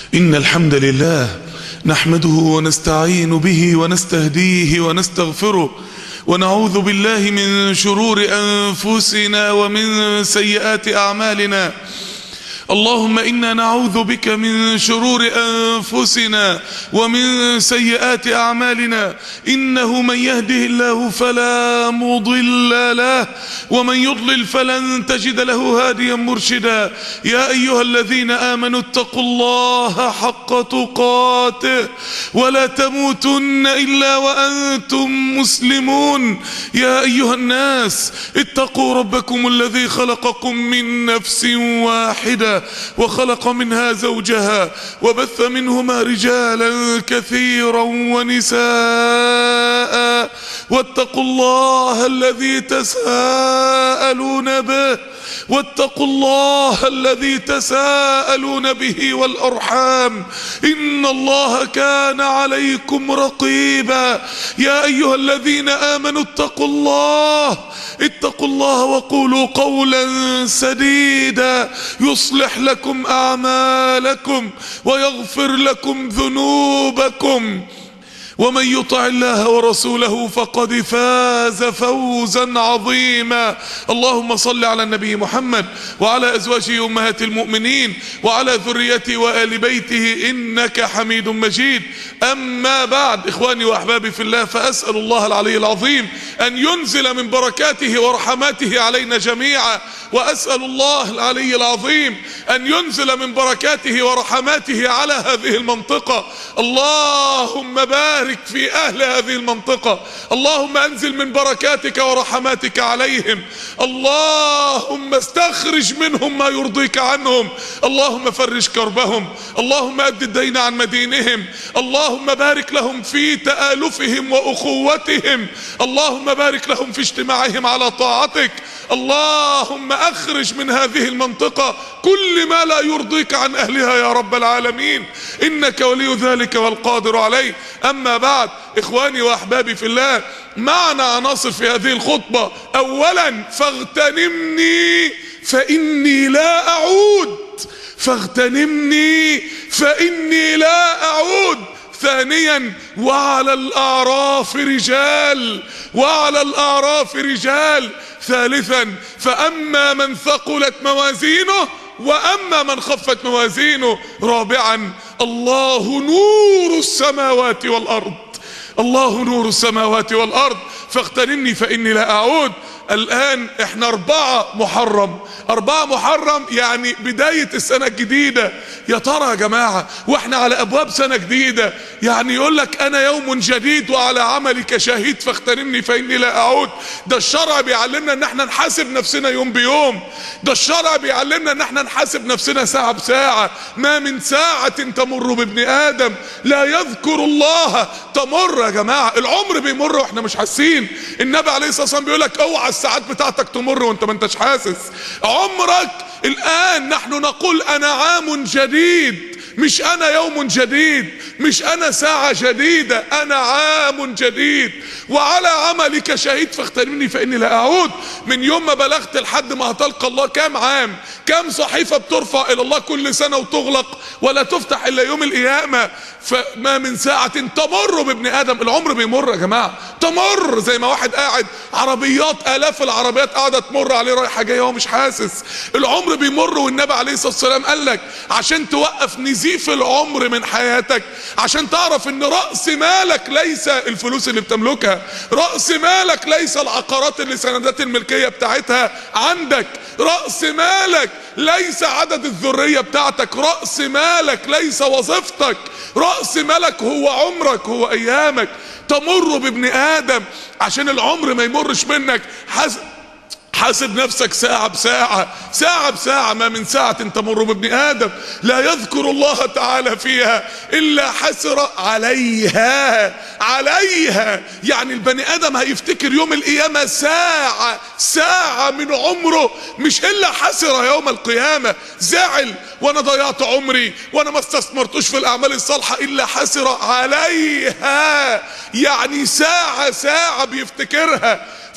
إن الحمد لله نحمده ونستعين به ونستهديه ونستغفره ونعوذ بالله من شرور أنفسنا ومن سيئات أعمالنا. اللهم إنا نعوذ بك من شرور أنفسنا ومن سيئات أعمالنا، إنه من يهده الله فلا مضل له ومن يضلل فلن تجد له هاديا مرشدا. يا أيها الذين آمنوا اتقوا الله حق تقاته ولا تموتن إلا وأنتم مسلمون. يا أيها الناس اتقوا ربكم الذي خلقكم من نفس واحدة وخلق منها زوجها وبث منهما رجالا كثيرا ونساء، واتقوا الله الذي تساءلون به والأرحام، إن الله كان عليكم رقيبا. يا أيها الذين آمنوا اتقوا الله وقولوا قولا سديدا يصلح لكم أعمالكم ويغفر لكم ذنوبكم، ومن يطع الله ورسوله فقد فاز فوزا عظيما. اللهم صل على النبي محمد وعلى أزواجه أمهات المؤمنين وعلى ذريته وآل بيته إنك حميد مجيد. أما بعد، إخواني وأحبابي في الله، فأسأل الله العلي العظيم أن ينزل من بركاته ورحماته علينا جميعا، وأسأل الله العلي العظيم أن ينزل من بركاته ورحماته على هذه المنطقة. اللهم بارك في أهل هذه المنطقة، اللهم أنزل من بركاتك ورحماتك عليهم، اللهم استخرج منهم ما يرضيك عنهم، اللهم فرج كربهم، اللهم أد الدين عن مدينهم، اللهم بارك لهم في تآلفهم وأخوتهم، اللهم بارك لهم في اجتماعهم على طاعتك. اللهم أخرج من هذه المنطقة كل ما لا يرضيك عن أهلها يا رب العالمين، إنك ولي ذلك والقادر عليه. أما بعد، إخواني وأحبابي في الله، معنا عناصر في هذه الخطبة. أولا، فاغتنمني فإني لا أعود، فاغتنمني فإني لا أعود. ثانيا، وعلى الأعراف رجال، وعلى الأعراف رجال. ثالثا، فأما من ثقلت موازينه وأما من خفت موازينه. رابعا، الله نور السماوات والأرض، الله نور السماوات والأرض، فاغتنمني فإني لا أعود. الآن احنا 4 محرم يعني بداية السنة الجديدة. يا ترى يا جماعة واحنا على أبواب سنة جديدة، يعني يقول لك أنا يوم جديد وعلى عملك شهيد فاغتنمني فإني لا أعود. ده الشرع بيعلمنا ان احنا نحاسب نفسنا يوم بيوم، ده الشرع بيعلمنا ان احنا نحاسب نفسنا ساعة بساعة. ما من ساعة تمر بابن آدم لا يذكر الله. تمر يا جماعة، العمر بيمر واحنا مش حاسين. النبي عليه الصلاة والسلام بيقول لك اوعى الساعات بتاعتك تمر وانت ما انتش حاسس. عمرك الآن نحن نقول أنا عام جديد، مش أنا يوم جديد، مش أنا ساعة جديدة، أنا عام جديد وعلى عملك شهيد فاغتنمني فإني لا أعود. من يوم ما بلغت لحد ما هتلقى الله كام عام؟ كام صحيفة بترفع إلى الله كل سنة وتغلق ولا تفتح إلا يوم القيامة؟ فما من ساعة تمر بابن آدم. العمر بيمر يا جماعة، تمر زي ما واحد قاعد عربيات، آلاف العربيات قاعدة تمر عليه رايحة جاية وهو مش حاسس. العمر بيمر، والنبي عليه الصلاة والسلام قال لك عشان توقف نزيف العمر من حياتك، عشان تعرف ان رأس مالك ليس الفلوس اللي بتملكها، رأس مالك ليس العقارات اللي سندات الملكية بتاعتها عندك، رأس مالك ليس عدد الذرية بتاعتك، رأس مالك ليس وظيفتك، رأس مالك هو عمرك، هو ايامك. تمر بابن آدم عشان العمر ما يمرش منك. حاسب نفسك ساعة بساعة، ساعة بساعة. ما من ساعة تمر بابن آدم لا يذكر الله تعالى فيها إلا حسر عليها. عليها يعني البني آدم هيفتكر يوم القيامة ساعة من عمره، مش إلا حسر يوم القيامة. زعل وانا ضيعت عمري وانا ما استثمرتوش في الأعمال الصالحة، إلا حسر عليها، يعني ساعة بيفتكرها.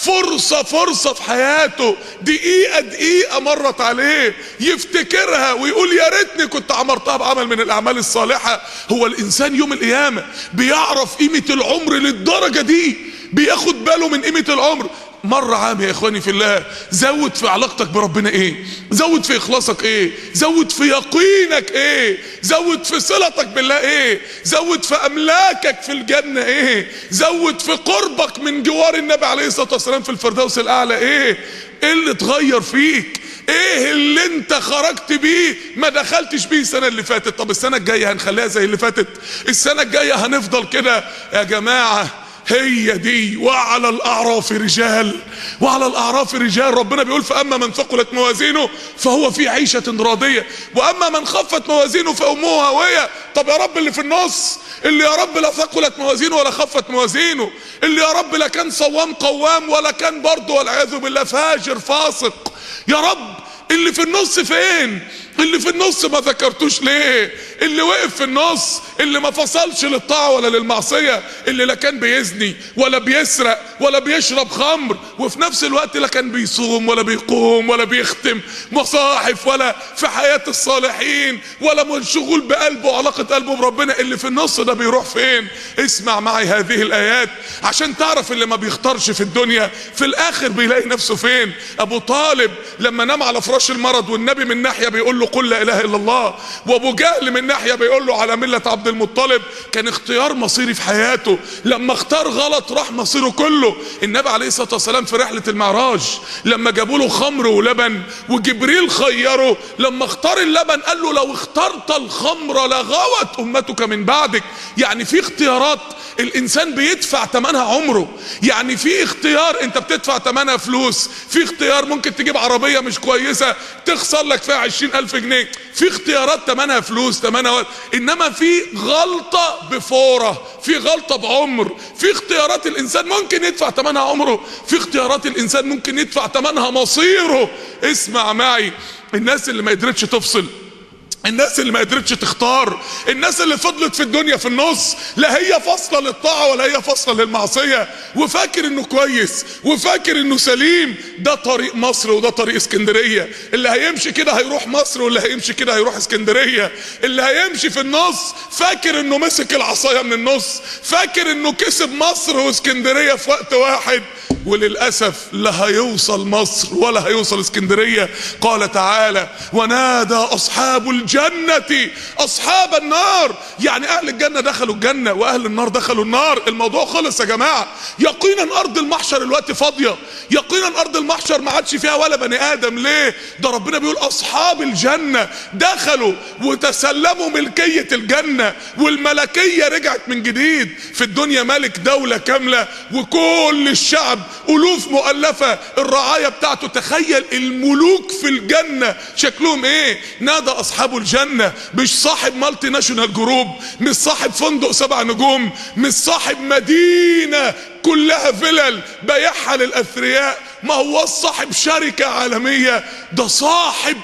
فرصة فرصة في حياته، دقيقة دقيقة مرت عليه يفتكرها ويقول يا ريتني كنت عمرتها بعمل من الأعمال الصالحة. هو الإنسان يوم القيامة بيعرف قيمة العمر للدرجة دي، بياخد باله من قيمة العمر. مرة عام يا اخواني في الله، زود في علاقتك بربنا ايه، زود في اخلاصك ايه، زود في يقينك ايه، زود في صلتك بالله ايه، زود في املاكك في الجنة ايه، زود في قربك من جوار النبي عليه الصلاة والسلام في الفردوس الاعلى ايه اللي اتغير فيك، ايه اللي انت خرجت بيه ما دخلتش بيه السنة اللي فاتت. طب السنة الجاية هنخليها زي اللي فاتت؟ السنة الجاية هنفضل كده؟ يا جماعة هي دي وعلى الاعراف رجال، وعلى الاعراف رجال. ربنا بيقول فاما من ثقلت موازينه فهو في عيشة راضية واما من خفت موازينه فامه هاوية. طب يا رب اللي في النص، اللي يا رب لا ثقلت موازينه ولا خفت موازينه، اللي يا رب لا كان صوام قوام ولا كان برضه والعياذ بالله فاجر فاسق، يا رب اللي في النص فين؟ اللي في النص ما ذكرتوش ليه؟ اللي وقف في النص، اللي ما فصلش للطاعة ولا للمعصية، اللي لا كان بيزني ولا بيسرق ولا بيشرب خمر، وفي نفس الوقت لا كان بيصوم ولا بيقوم ولا بيختم مصاحف ولا في حياة الصالحين ولا منشغول بقلبه وعلاقة قلبه بربنا. اللي في النص ده بيروح فين؟ اسمع معي هذه الآيات عشان تعرف اللي ما بيختارش في الدنيا في الآخر بيلاقي نفسه فين. أبو طالب لما نام على فراش المرض والنبي من ناحية بيقول له قل لا إله إلا الله، وأبو جهل من ناحية بيقول له على ملة عبد المطلب، كان اختيار مصيري في حياته. لما اختار غلط راح مصيره كله. النبي عليه الصلاة والسلام في رحلة المعراج لما جابوا له خمر ولبن وجبريل خيره، لما اختار اللبن قال له لو اخترت الخمر لغوت أمتك من بعدك. يعني في اختيارات الانسان بيدفع ثمنها عمره، يعني في اختيار انت بتدفع ثمنها فلوس، في اختيار ممكن تجيب عربية مش كويسة تخسر لك فيها 20,000 جنيه، في اختيارات ثمنها فلوس ثمنها وقت. انما في غلطة بفورة، في غلطة بعمر، في اختيارات الانسان ممكن يدفع ثمنها عمره، في اختيارات الانسان ممكن يدفع ثمنها مصيره. اسمع معي، الناس اللي ما قدرتش تفصل، الناس اللي ما قدرتش تختار، الناس اللي فضلت في الدنيا في النص، لا هي فاصله للطاعه ولا هي فاصله للمعصيه، وفاكر انه كويس وفاكر انه سليم، ده طريق مصر وده طريق اسكندريه. اللي هيمشي كده هيروح مصر واللي هيمشي كده هيروح اسكندريه. اللي هيمشي في النص فاكر انه مسك العصايه من النص، فاكر انه كسب مصر واسكندريه في وقت واحد، وللأسف لا هيوصل مصر ولا هيوصل اسكندرية. قال تعالى ونادى أصحاب الجنة أصحاب النار، يعني أهل الجنة دخلوا الجنة وأهل النار دخلوا النار. الموضوع خلص يا جماعة. يقينا أرض المحشر الوقت فاضية، يقينا أرض المحشر ما عادش فيها ولا بني آدم. ليه؟ ده ربنا بيقول أصحاب الجنة دخلوا وتسلموا ملكية الجنة، والملكية رجعت من جديد. في الدنيا ملك دولة كاملة وكل الشعب ألوف مؤلفة الرعاية بتاعته. تخيل الملوك في الجنة شكلهم ايه. نادى أصحاب الجنة، مش صاحب مالتي ناشونال جروب، مش صاحب فندق 7 نجوم، مش صاحب مدينة كلها فلل بيعها للأثرياء، ما هو صاحب شركة عالمية، ده صاحب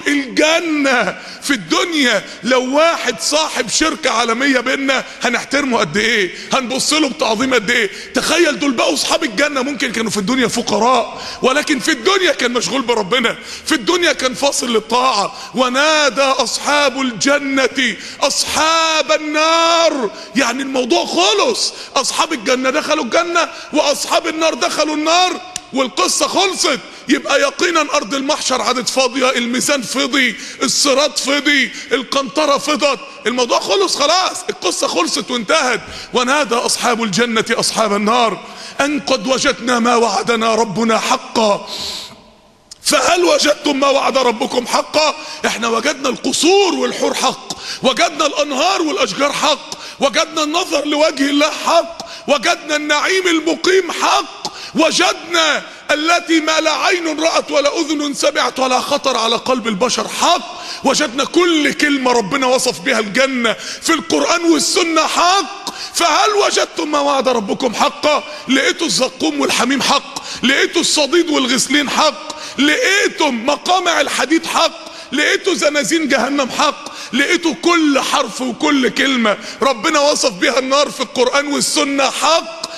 الجنة. في الدنيا لو واحد صاحب شركة عالمية بينا هنحترمه قد ايه، هنبص له بتعظيم قد ايه. تخيل دول بقوا اصحاب الجنة، ممكن كانوا في الدنيا فقراء ولكن في الدنيا كان مشغول بربنا، في الدنيا كان فاصل للطاعة. ونادى أصحاب الجنة أصحاب النار، يعني الموضوع خلص. أصحاب الجنة دخلوا الجنة وأصحاب النار دخلوا النار والقصة خلصت. يبقى يقينا أرض المحشر عادت فاضية، الميزان فضي، الصراط فضي، القنطرة فضت، الموضوع خلص خلاص، القصة خلصت وانتهت. ونادى أصحاب الجنة أصحاب النار أن قد وجدنا ما وعدنا ربنا حقا فهل وجدتم ما وعد ربكم حقا. احنا وجدنا القصور والحور حق، وجدنا الأنهار والأشجار حق، وجدنا النظر لوجه الله حق، وجدنا النعيم المقيم حق، وجدنا التي ما لا عين رأت ولا أذن سمعت ولا خطر على قلب البشر حق، وجدنا كل كلمة ربنا وصف بها الجنة في القرآن والسنة حق. فهل وجدتم ما وعد ربكم حقا. لقيتوا الزقوم والحميم حق، لقيتوا الصديد والغسلين حق، لقيتم مقامع الحديد حق، لقيتوا زنازين جهنم حق، لقيتوا كل حرف وكل كلمة ربنا وصف بها النار في القرآن والسنة حق.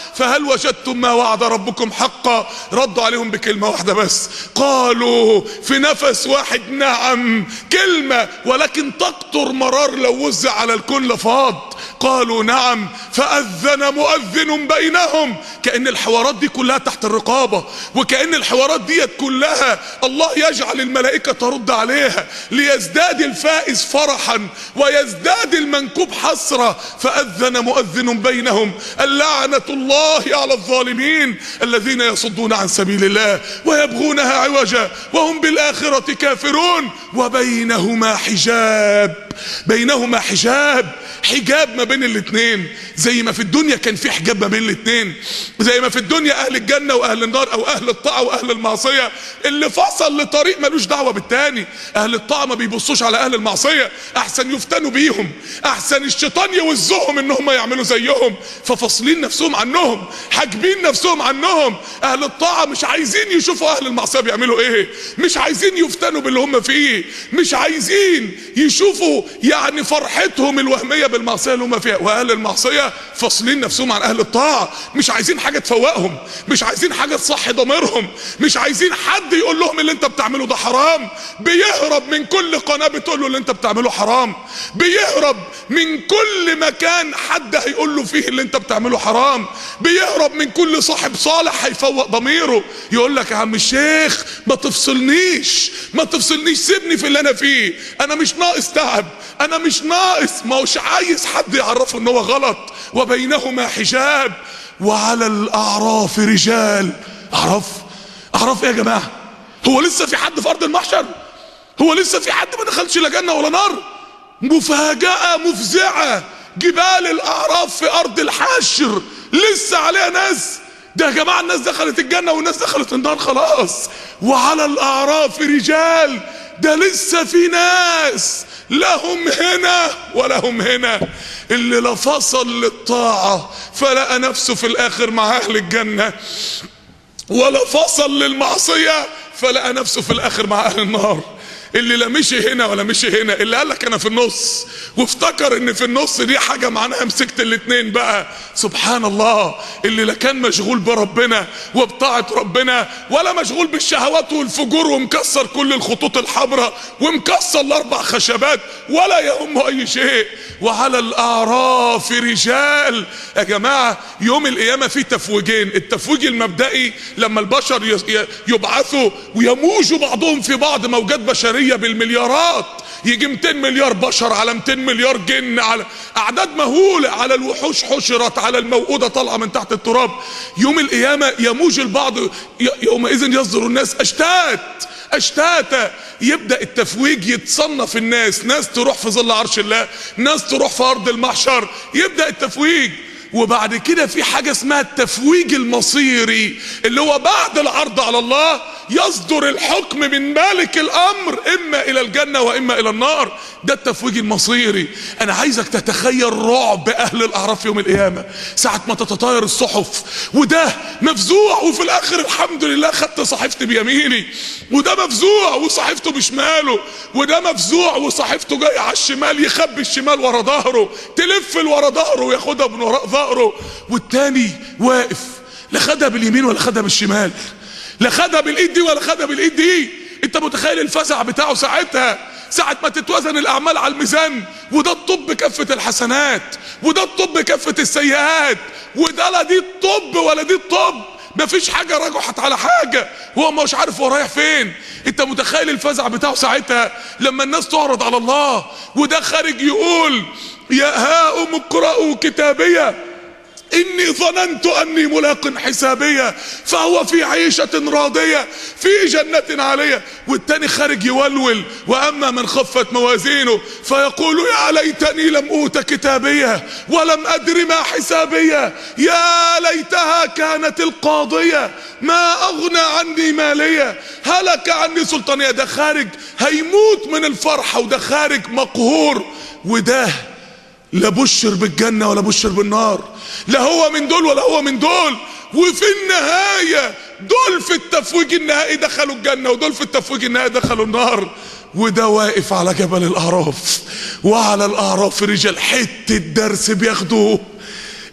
فهل وجدتم ما وعد ربكم حقا؟ ردوا عليهم بكلمة واحدة بس، قالوا في نفس واحد نعم، كلمة ولكن تقطر مرار لو وزع على الكون لفاض. قالوا نعم، فأذن مؤذن بينهم. كأن الحوارات دي كلها تحت الرقابة، وكأن الحوارات دي كلها الله يجعل الملائكة ترد عليها ليزداد الفائز فرحا ويزداد المنكوب حسرة. فأذن مؤذن بينهم اللعنة الله على الظالمين الذين يصدون عن سبيل الله ويبغونها عوجا وهم بالآخرة كافرون وبينهما حجاب. بينهما حجاب، حجاب ما بين الاتنين. زي ما في الدنيا كان في حجاب ما بين الاتنين، زي ما في الدنيا اهل الجنة واهل النار، او اهل الطاعة واهل المعصية، اللي فصل لطريق ملوش دعوة بالتاني. اهل الطاعة ما بيبصوش على اهل المعصية، احسن يفتنوا بيهم، احسن الشيطان يوزهم ان هم يعملوا زيهم، ففصلين نفسهم عنهم، حاجبين نفسهم عنهم. اهل الطاعة مش عايزين يشوفوا اهل المعصية بيعملوا ايه، مش عايزين يفتنوا باللي هم فيه، مش عايزين يشوفوا يعني فرحتهم الوهمية بالمعصية اللي هم فيها. واهل المعصية فاصلين نفسهم عن اهل الطاعة، مش عايزين حاجة تفوقهم، مش عايزين حاجة تصحي ضميرهم، مش عايزين حد يقول لهم اللي انت بتعمله ده حرام. بيهرب من كل قناة بتقول له اللي انت بتعمله حرام، بيهرب من كل مكان حد هيقول له فيه اللي انت بتعمله حرام، بيهرب من كل صاحب صالح هيفوق ضميره يقول لك يا عم الشيخ ما تفصلنيش، ما تفصلنيش، سيبني في اللي انا فيه، انا مش ناقص تعب، انا مش ناقص، ما هوش عايز حد يعرفه ان هو غلط. وبينهما حجاب وعلى الاعراف رجال. اعراف ايه يا جماعه؟ هو لسه في حد في ارض المحشر؟ هو لسه في حد ما دخلش لا جنه ولا نار؟ مفاجاه مفزعه، جبال الاعراف في ارض الحشر لسه عليها ناس. ده يا جماعه الناس دخلت الجنه والناس دخلت النار خلاص. وعلى الاعراف رجال، ده لسه في ناس لهم هنا ولهم هنا. اللي لا فصل للطاعة فلقى نفسه في الاخر مع اهل الجنة، ولا فصل للمعصية فلقى نفسه في الاخر مع اهل النار. اللي لا مشي هنا ولا مشي هنا، اللي قالك انا في النص وافتكر ان في النص دي حاجة معناها مسكت الاتنين بقى، سبحان الله. اللي لا كان مشغول بربنا وبطاعة ربنا، ولا مشغول بالشهوات والفجور ومكسر كل الخطوط الحمراء ومكسر الاربع خشبات، ولا يهمه اي شيء. وعلى الاعراف رجال. يا جماعة يوم القيامة في تفويجين. التفويج المبدئي لما البشر يبعثوا ويموجوا بعضهم في بعض، موجات بشرية بالمليارات، يجي 200 مليار بشر على 200 مليار جن، على اعداد مهولة، على الوحوش حشرت، على الموءودة طالعة من تحت التراب. يوم القيامة يموج البعض، يومئذ يصدر الناس اشتاتا. يبدأ التفويج يتصنف الناس، ناس تروح في ظل عرش الله، ناس تروح في ارض المحشر. يبدأ التفويج. وبعد كده في حاجة اسمها التفويج المصيري، اللي هو بعد العرض على الله يصدر الحكم من مالك الامر اما الى الجنة واما الى النار. ده التفويج المصيري. انا عايزك تتخيل رعب اهل الاعراف يوم القيامة ساعة ما تتطاير الصحف، وده مفزوع وفي الاخر الحمد لله خدت صحيفتي بيميني، وده مفزوع وصحيفته بشماله، وده مفزوع وصحيفته جاي على الشمال يخبي الشمال ورا ظهره، تلف ورا ظهره وياخدها من وراء ظهره، والتاني واقف لا خدها باليمين ولا خدها بالشمال، لا خدها بالايد دي ولا خدها بالايد دي. انت متخيل الفزع بتاعه ساعتها ساعة ما تتوزن الاعمال على الميزان، وده الطب كفة الحسنات وده الطب كفة السيئات، وده لا دي الطب ولا دي الطب، مفيش حاجة رجحت على حاجة، هو مش عارف هو رايح فين. انت متخيل الفزع بتاعه ساعتها لما الناس تعرض على الله، وده خارج يقول يا هاؤم اقرأوا كتابية إني ظننت أني ملاق حسابية فهو في عيشة راضية في جنة عالية، والتاني خارج يولول وأما من خفت موازينه فيقول يا ليتني لم أوت كتابية ولم أدر ما حسابية يا ليتها كانت القاضية ما أغنى عني مالية هلك عني سلطانية. ده خارج هيموت من الفرحة، وده خارج مقهور، وده لا بشر بالجنة ولا بشر بالنار، لا هو من دول ولا هو من دول. وفي النهاية دول في التفويج النهائي دخلوا الجنة، ودول في التفويج النهائي دخلوا النار. وده واقف على جبل الأعراف، وعلى الأعراف رجال. حتة درس بياخدوه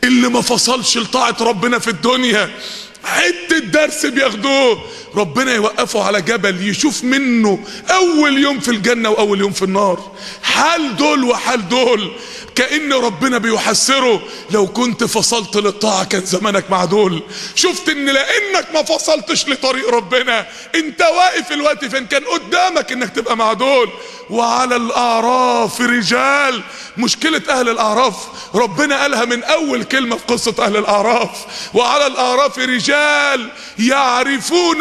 اللي ما فصلش لطاعة ربنا في الدنيا حتة درس بياخدوه، ربنا يوقفه على جبل يشوف منه اول يوم في الجنة واول يوم في النار، حال دول وحال دول، كأن ربنا بيحسره لو كنت فصلت للطاعة كان زمانك مع دول. شفت ان لانك ما فصلتش لطريق ربنا انت واقف الوقت فين، كان قدامك انك تبقى مع دول. وعلى الاعراف رجال، مشكلة اهل الاعراف ربنا قالها من اول كلمة في قصة اهل الاعراف، وعلى الاعراف رجال يعرفون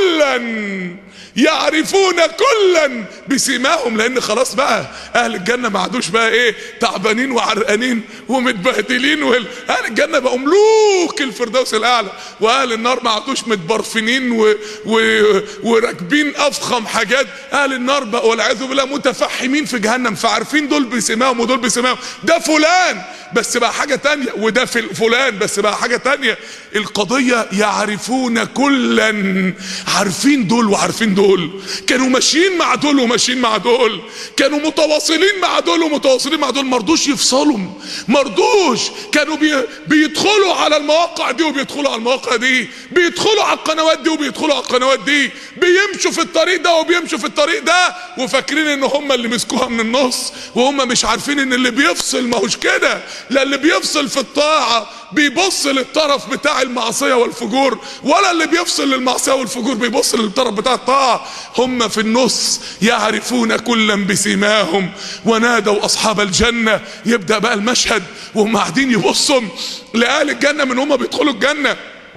كلا بسيماهم، لان خلاص بقى اهل الجنة ما عادوش بقى ايه تعبانين وعرقانين ومتبهدلين، اهل الجنة بقوا ملوك الفردوس الاعلى، واهل النار ما عادوش متبرفنين وراكبين افخم حاجات، اهل النار بقوا والعياذ بالله متفحمين في جهنم، فعارفين دول بسيماهم ودول بسيماهم، ده فلان بس بقى حاجة تانية وده فلان بس بقى حاجة تانية. القضية يعرفون كلا، عارفين دول وعارفين دول، كانوا ماشيين مع دول وماشيين مع دول، كانوا متواصلين مع دول ومتواصلين مع دول، مرضوش يفصلوا، مرضوش، كانوا بيدخلوا على المواقع دي وبيدخلوا على المواقع دي، بيدخلوا على القنوات دي وبيدخلوا على القنوات دي، بيمشوا في الطريق ده وبيمشوا في الطريق ده، وفاكرين ان هم اللي مسكوها من النص، وهم مش عارفين ان اللي بيفصل ما هوش كده، لا اللي بيفصل في الطاعة بيبص للطرف بتاع المعصية والفجور، ولا اللي بيفصل للمعصية والفجور بيبص للطرف بتاع الطاعة، هم في النص. يعرفون كلا بسيماهم ونادوا اصحاب الجنة. يبدأ بقى المشهد وهم قاعدين يبصوا لأهل الجنة من هم بيدخلوا الجنة.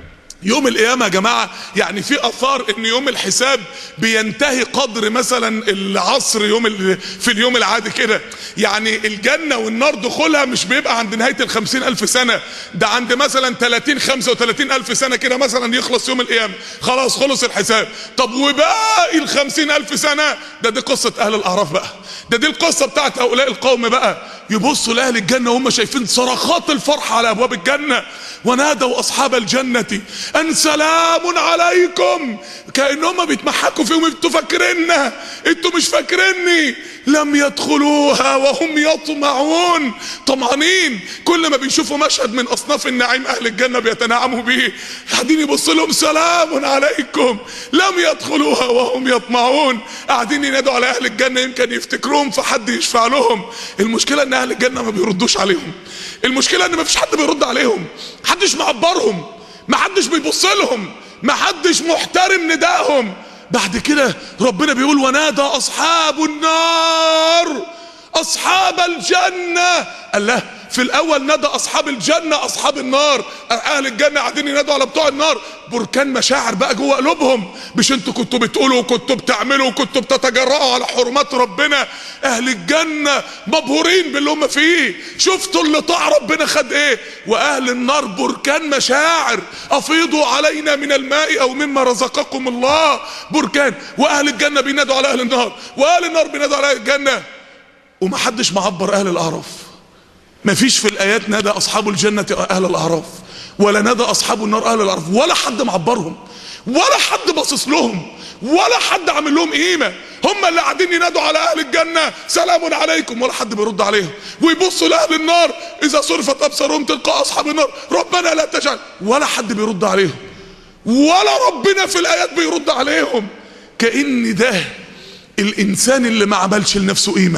يوم القيامة يا جماعة يعني في اثار ان يوم الحساب بينتهي قدر مثلا العصر في اليوم العادي كده، يعني الجنة والنار دخولها مش بيبقى عند نهاية 50,000 سنة، ده عند مثلا 35,000 سنة كده مثلا يخلص يوم القيامة، خلاص خلص الحساب. طب وباقي 50,000 سنة دي قصة اهل الاعراف بقى، دي القصة بتاعت هؤلاء القوم بقى. يبصوا لأهل الجنة وهم شايفين صرخات الفرحة على ابواب الجنة، ونادوا اصحاب الجنة ان سلام عليكم، كأنهم بيتمحكوا فيهم، انتوا فاكريننا، انتوا مش فاكريني، لم يدخلوها وهم يطمعون، طمعانين، كل ما بيشوفوا مشهد من اصناف النعيم اهل الجنة بيتنعموا بيه، قاعدين يبصوا لهم سلام عليكم، لم يدخلوها وهم يطمعون، قاعدين ينادوا على اهل الجنة يمكن يفتكروهم فحد يشفع لهم. المشكلة ان اهل الجنة ما بيردوش عليهم، المشكلة ان ما فيش حد بيرد عليهم، محدش معبرهم، محدش بيبص لهم، محدش محترم ندائهم. بعد كده ربنا بيقول ونادى اصحاب النار اصحاب الجنة. الله، في الاول نادى اصحاب الجنة اصحاب النار، اهل الجنة قاعدين ينادوا على بتوع النار، بركان مشاعر بقى جوه قلوبهم، مش انتوا كنتوا بتقولوا وكنتوا بتعملوا وكنتوا بتتجرأوا على حرمات ربنا، اهل الجنة مبهورين باللي هم فيه، شفتوا اللي طاع ربنا خد ايه، واهل النار بركان مشاعر، افيضوا علينا من الماء او مما رزقكم الله، بركان. واهل الجنة بينادوا على اهل النار، واهل النار بينادوا على اهل الجنة، ومحدش معبر اهل الاعراف. مفيش في الايات نادى اصحاب الجنة اهل الاعراف، ولا نادى اصحاب النار اهل الاعراف، ولا حد معبرهم، ولا حد باصص لهم، ولا حد عامل لهم قيمة. هم اللي قاعدين ينادوا على اهل الجنة سلام عليكم، ولا حد بيرد عليهم، ويبصوا لاهل النار اذا صرفت ابصارهم تلقاء اصحاب النار ربنا لا تجعل، ولا حد بيرد عليهم، ولا ربنا في الايات بيرد عليهم. كأن ده الانسان اللي ما عملش لنفسه قيمة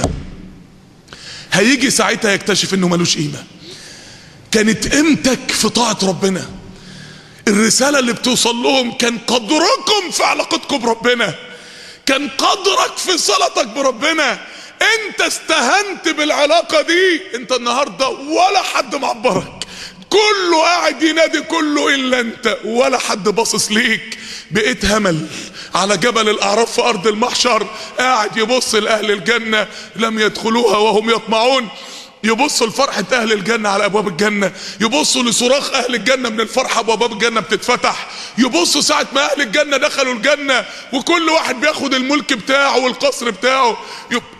هيجي ساعتها يكتشف انه ملوش قيمة. كانت قيمتك في طاعة ربنا، الرسالة اللي بتوصل لهم كان قدركم في علاقتكم بربنا، كان قدرك في صلتك بربنا، انت استهنت بالعلاقة دي، انت النهاردة ولا حد معبرك، كله قاعد ينادي كله الا انت، ولا حد باصص ليك، بقيت همل على جبل الاعراف في ارض المحشر، قاعد يبص لاهل الجنة لم يدخلوها وهم يطمعون، يبصوا لفرحة اهل الجنة على ابواب الجنة، يبصوا لصراخ اهل الجنة من الفرحة وابواب الجنة بتتفتح، يبصوا ساعة ما اهل الجنة دخلوا الجنة وكل واحد بياخد الملك بتاعه والقصر بتاعه،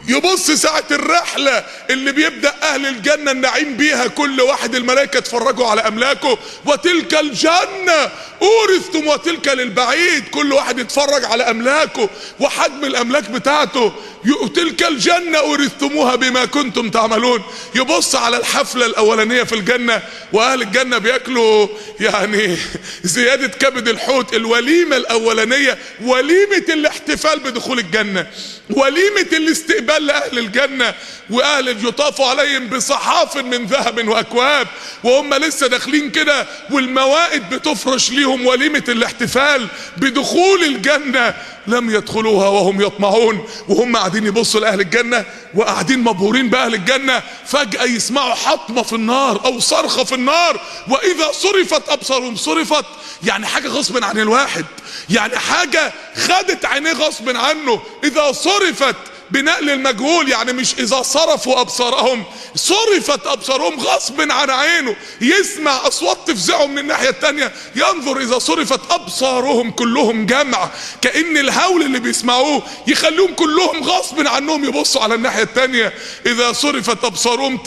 يبص ساعة الرحلة اللي بيبدأ اهل الجنة النعيم بيها، كل واحد الملائكة اتفرجوا على املاكه، وتلك الجنة اورثتم وتلك للبعيد، كل واحد يتفرج على املاكه وحجم الاملاك بتاعته. تلك الجنة اورثتموها بما كنتم تعملون. يبص على الحفلة الاولانية في الجنة واهل الجنة بياكلوا يعني زيادة كبد الحوت، الوليمة الاولانية، وليمة الاحتفال بدخول الجنة، وليمة الاستقبال لأهل الجنة، وأهل يطافوا عليهم بصحاف من ذهب وأكواب، وهم لسه داخلين كده والموائد بتفرش ليهم وليمة الاحتفال بدخول الجنة. لم يدخلوها وهم يطمعون، وهم قاعدين يبصوا لأهل الجنة وقاعدين مبهورين بأهل الجنة، فجأة يسمعوا حطمة في النار أو صرخة في النار، وإذا صرفت أبصارهم، صرفت يعني حاجة غصب عن الواحد، يعني حاجة خدت عينيه غصب عنه. إذا صرفت بنقل المجهول، يعني مش إذا صرفوا أبصارهم، صرفت أبصارهم غصب عن عينه، يسمع أصوات تفزعه من الناحية التانية، ينظر إذا صرفت أبصارهم، كلهم جمع، كأن الهول اللي بيسمعوه يخليهم كلهم غصب عنهم يبصوا على الناحية التانية. إذا صرفت أبصارهم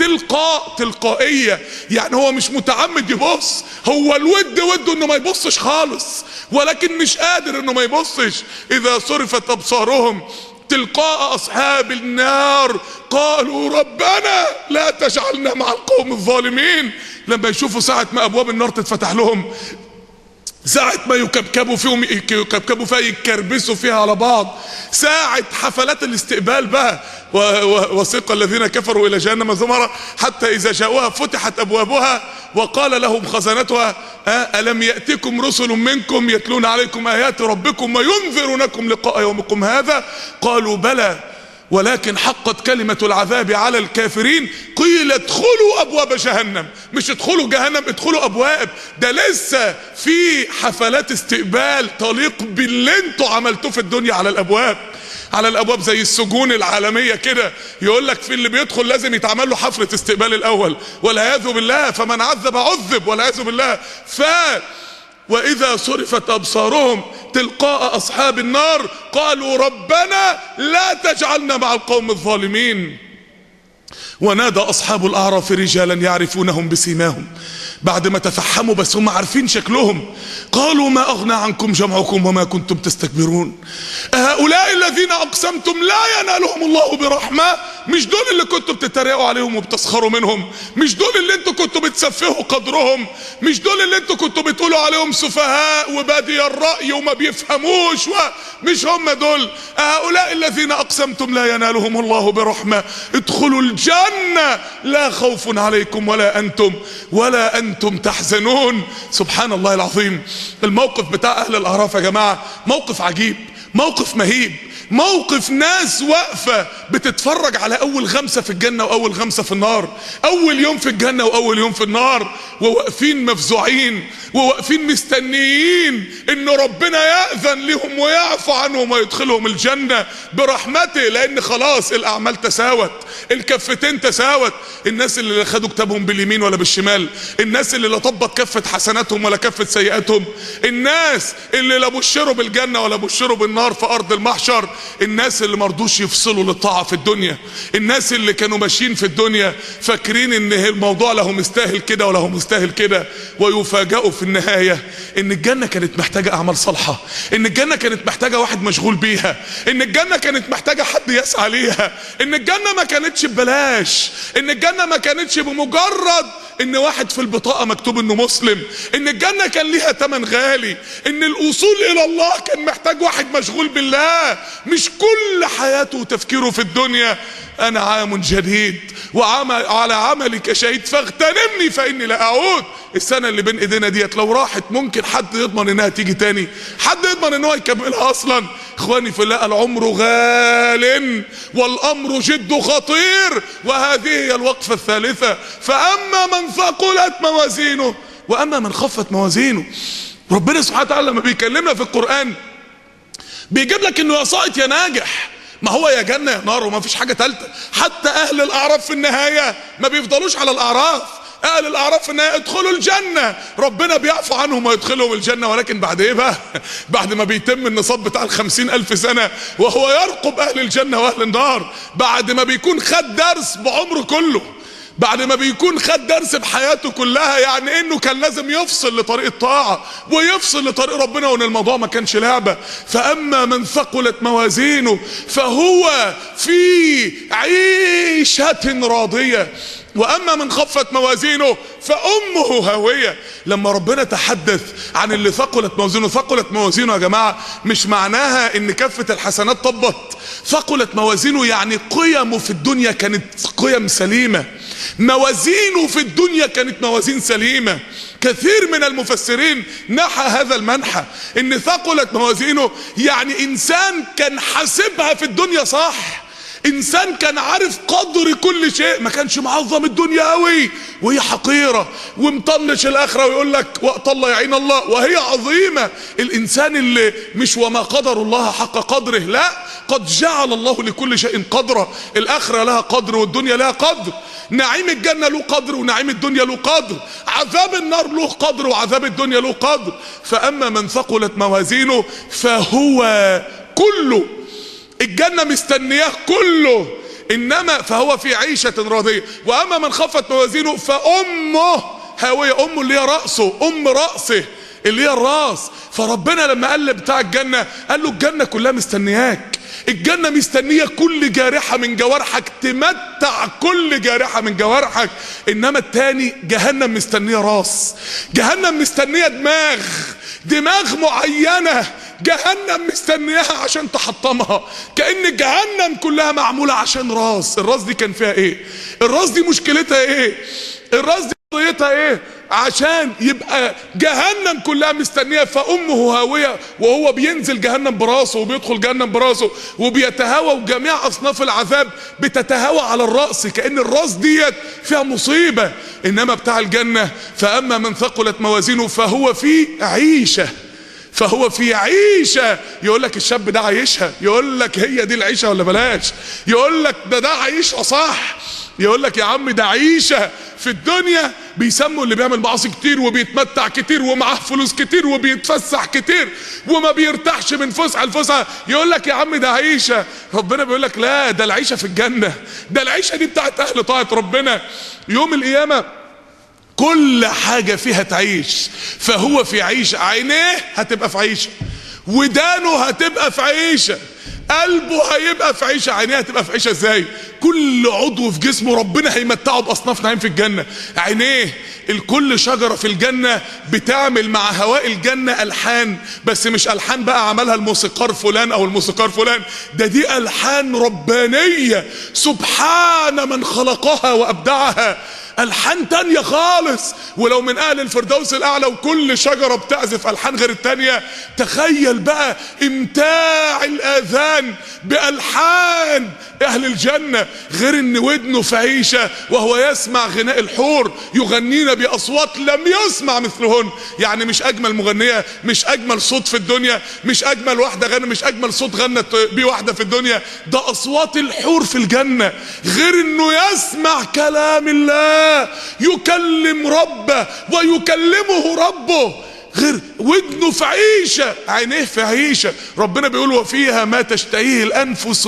تلقائية، يعني هو مش متعمد يبص، هو الود وده إنه ما يبصش خالص، ولكن مش قادر إنه ما يبصش. إذا صرفت أبصارهم تلقاء أصحاب النار قالوا ربنا لا تجعلنا مع القوم الظالمين. لما يشوفوا ساعة ما أبواب النار تتفتح لهم، ساعة ما يكبكبوا فيها يكربسوا فيها على بعض، ساعة حفلات الاستقبال بقى، وسيق الذين كفروا إلى جهنم زمرا حتى إذا جاءوها فتحت أبوابها وقال لهم خزنتها ألم يأتكم رسل منكم يتلون عليكم آيات ربكم وينذرونكم لقاء يومكم هذا، قالوا بلى ولكن حقت كلمة العذاب على الكافرين قيل ادخلوا أبواب جهنم. مش ادخلوا جهنم، ادخلوا أبواب. ده لسه في حفلات استقبال تليق باللي انتوا عملتوه في الدنيا على الأبواب، على الابواب زي السجون العالميه كده، يقول لك في اللي بيدخل لازم يتعمل له حفله استقبال الاول، والعياذ بالله، فمن عذب عذب والعياذ بالله. واذا صرفت ابصارهم تلقاء اصحاب النار قالوا ربنا لا تجعلنا مع القوم الظالمين. ونادى اصحاب الاعراف رجالا يعرفونهم بسيماهم، بعد ما تفحموا بس هم عارفين شكلهم، قالوا ما اغنى عنكم جمعكم وما كنتم تستكبرون هؤلاء الذين اقسمتم لا ينالهم الله برحمة. مش دول اللي كنتوا بتتريقوا عليهم وبتسخروا منهم، مش دول اللي انتوا كنتوا بتسفهوا قدرهم، مش دول اللي انتوا كنتوا بتقولوا عليهم سفهاء وبادي الرأي وما بيفهموش، مش هم دول. هؤلاء الذين اقسمتم لا ينالهم الله برحمة ادخلوا الجنة لا خوف عليكم ولا انتم تحزنون. سبحان الله العظيم. الموقف بتاع اهل الاعراف يا جماعة موقف عجيب، موقف مهيب، موقف ناس واقفة بتتفرج على اول غمسة في الجنة واول غمسة في النار، اول يوم في الجنة واول يوم في النار، وواقفين مفزوعين وواقفين مستنيين ان ربنا يأذن لهم ويعفو عنهم ويدخلهم الجنة برحمته، لان خلاص الاعمال تساوت، الكفتين تساوت. الناس اللي لا خدوا كتابهم باليمين ولا بالشمال، الناس اللي لا طبت كفة حسناتهم ولا كفة سيئاتهم، الناس اللي لا بشروا بالجنة ولا بشروا بالنار في ارض المحشر، الناس اللي مرضوش يفصلوا للطاعة في الدنيا، الناس اللي كانوا ماشيين في الدنيا فاكرين ان الموضوع له مستاهل كده وله مستاهل كده، ويفاجئوا في النهاية ان الجنة كانت محتاجة اعمال صالحة، ان الجنة كانت محتاجة واحد مشغول بيها، ان الجنة كانت محتاجة حد يسعى ليها، ان الجنة ما كانتش ببلاش، ان الجنة ما كانتش بمجرد ان واحد في البطاقة مكتوب انه مسلم، ان الجنة كان ليها ثمن غالي، ان الوصول الى الله كان محتاج واحد مشغول بالله، مش كل حياته وتفكيره في الدنيا انا عام جديد وعلى عملك شهيد فاغتنمني فاني لا اعود. السنة اللي بين ايدينا ديت لو راحت ممكن حد يضمن انها تيجي تاني؟ حد يضمن ان هو يكملها اصلا؟ اخواني في الله، العمر غال والامر جد خطير، وهذه هي الوقفة الثالثة. فاما من ثقلت موازينه واما من خفت موازينه. ربنا سبحانه وتعالى لما بيكلمنا في القرآن بيجيب لك انه يا ساقط يا ناجح، ما هو يا جنة يا نار وما فيش حاجة تالتة. حتى اهل الاعراف في النهاية ما بيفضلوش على الاعراف، اهل الاعراف في النهايه ادخلوا الجنه، ربنا بيعفو عنهم ويدخلهم الجنه. ولكن بعد ايه بقى؟ بعد ما بيتم النصاب بتاع 50,000 سنه وهو يرقب اهل الجنه واهل النار، بعد ما بيكون خد درس بعمره كله، بعد ما بيكون خد درس بحياته كلها، يعني انه كان لازم يفصل لطريق الطاعة ويفصل لطريق ربنا، وان الموضوع ما كانش لعبة. فاما من ثقلت موازينه فهو في عيشة راضية، واما من خفت موازينه فامه هاوية. لما ربنا تحدث عن اللي ثقلت موازينه، ثقلت موازينه يا جماعة مش معناها ان كفة الحسنات طبت، ثقلت موازينه يعني قيمه في الدنيا كانت قيم سليمة، موازينه في الدنيا كانت موازين سليمة. كثير من المفسرين نحى هذا المنحى، ان ثقلت موازينه يعني انسان كان حاسبها في الدنيا صح، انسان كان عارف قدر كل شيء، ما كانش معظم الدنيا قوي وهي حقيرة، ومطنش الاخرة ويقول لك وقت الله يعين الله وهي عظيمة. الانسان اللي مش وما قدر الله حق قدره، لا، قد جعل الله لكل شيء قدره، الاخرة لها قدر والدنيا لها قدر، نعيم الجنة له قدر ونعيم الدنيا له قدر، عذاب النار له قدر وعذاب الدنيا له قدر. فاما من ثقلت موازينه فهو كله، الجنة مستنياه كله، انما فهو في عيشة راضية. واما من خفت موازينه فامه هاوية، امه اللي هي رأسه، ام رأسه اللي هي الراس. فربنا لما قال بتاع الجنة قال له الجنة كلها مستنياك، الجنة مستنية كل جارحة من جوارحك، تمتع كل جارحة من جوارحك. انما التاني جهنم مستنية راس، جهنم مستنية دماغ معينة، جهنم مستنياها عشان تحطمها، كأن جهنم كلها معمولة عشان راس. الراس دي كان فيها ايه؟ الراس دي مشكلتها ايه؟ الراس دي قضيتها ايه؟ عشان يبقى جهنم كلها مستنية. فأمه هاوية، وهو بينزل جهنم براسه وبيدخل جهنم براسه وبيتهاوى، وجميع أصناف العذاب بتتهاوى على الرأس، كأن الراس ديت فيها مصيبة. إنما بتاع الجنة فأما من ثقلت موازينه فهو في عيشة، فهو في عيشة. يقول لك الشاب ده عايشها، يقول لك هي دي العيشة ولا بلاش، يقول لك ده عايشها صح، يقول لك يا عم ده عيشة في الدنيا. بيسموا اللي بيعمل معاصي كتير وبيتمتع كتير ومعاه فلوس كتير وبيتفسح كتير وما بيرتاحش من فسحة لفسحة، يقول لك يا عم ده عيشة. ربنا بيقول لك لا، ده العيشة في الجنة، ده العيشة دي بتاعت أهل طاعة ربنا. يوم القيامة كل حاجة فيها تعيش. فهو في عيشة، عينيه هتبقى في عيشة، ودانه هتبقى في عيشة، قلبه هيبقى في عيشة. عينيه هتبقى في عيشة ازاي؟ كل عضو في جسمه ربنا هيمتعه بأصناف نعيم في الجنة. عينيه، الكل شجرة في الجنة بتعمل مع هواء الجنة ألحان، بس مش ألحان بقى عملها الموسيقار فلان أو الموسيقار فلان، دي ألحان ربانية سبحان من خلقها وأبدعها، ألحان تانية خالص. ولو من أهل الفردوس الأعلى وكل شجرة بتعزف ألحان غير التانية، تخيل بقى إمتاع الآذان بألحان أهل الجنة، غير إن ودنه في عيشة وهو يسمع غناء الحور يغنين بأصوات لم يسمع مثلهن. يعني مش أجمل مغنية، مش أجمل صوت في الدنيا، مش أجمل واحدة غنى، مش أجمل صوت غنت بيه واحدة في الدنيا، ده أصوات الحور في الجنة. غير إنه يسمع كلام الله، يكلم ربه ويكلمه ربه، غير ودنه في عيشة، عينيه في عيشة. ربنا بيقول وفيها ما تشتهيه الأنفس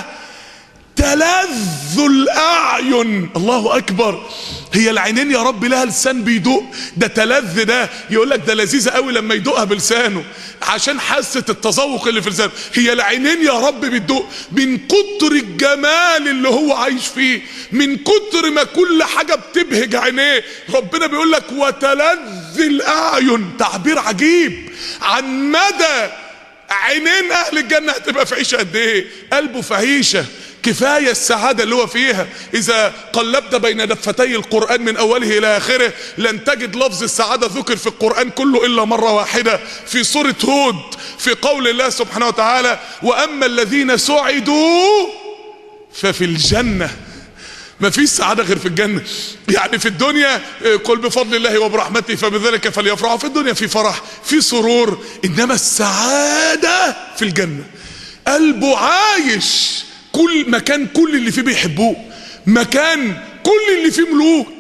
وتلذ الأعين. الله أكبر. هي العينين يا رب لها لسان بيدوق، ده تلذ، ده يقول لك ده لذيذة قوي لما يدوقها بلسانه عشان حاسة التذوق اللي في لسانه. هي العينين يا رب بتدوق من كتر الجمال اللي هو عايش فيه، من كتر ما كل حاجة بتبهج عينيه. ربنا بيقول لك وتلذ الأعين، تعبير عجيب عن مدى عينين أهل الجنة هتبقى في عيشة قد إيه. قلبه في عيشة، كفاية السعادة اللي هو فيها. إذا قلبت بين دفتي القرآن من أوله إلى آخره لن تجد لفظ السعادة ذكر في القرآن كله إلا مرة واحدة، في سورة هود، في قول الله سبحانه وتعالى وأما الذين سعدوا ففي الجنة. ما فيش سعادة غير في الجنة. يعني في الدنيا قل بفضل الله وبرحمته فبذلك فليفرحوا، في الدنيا في فرح في سرور، إنما السعادة في الجنة. قلبه عايش كل مكان، كل اللي فيه بيحبوه، مكان كل اللي فيه ملوك،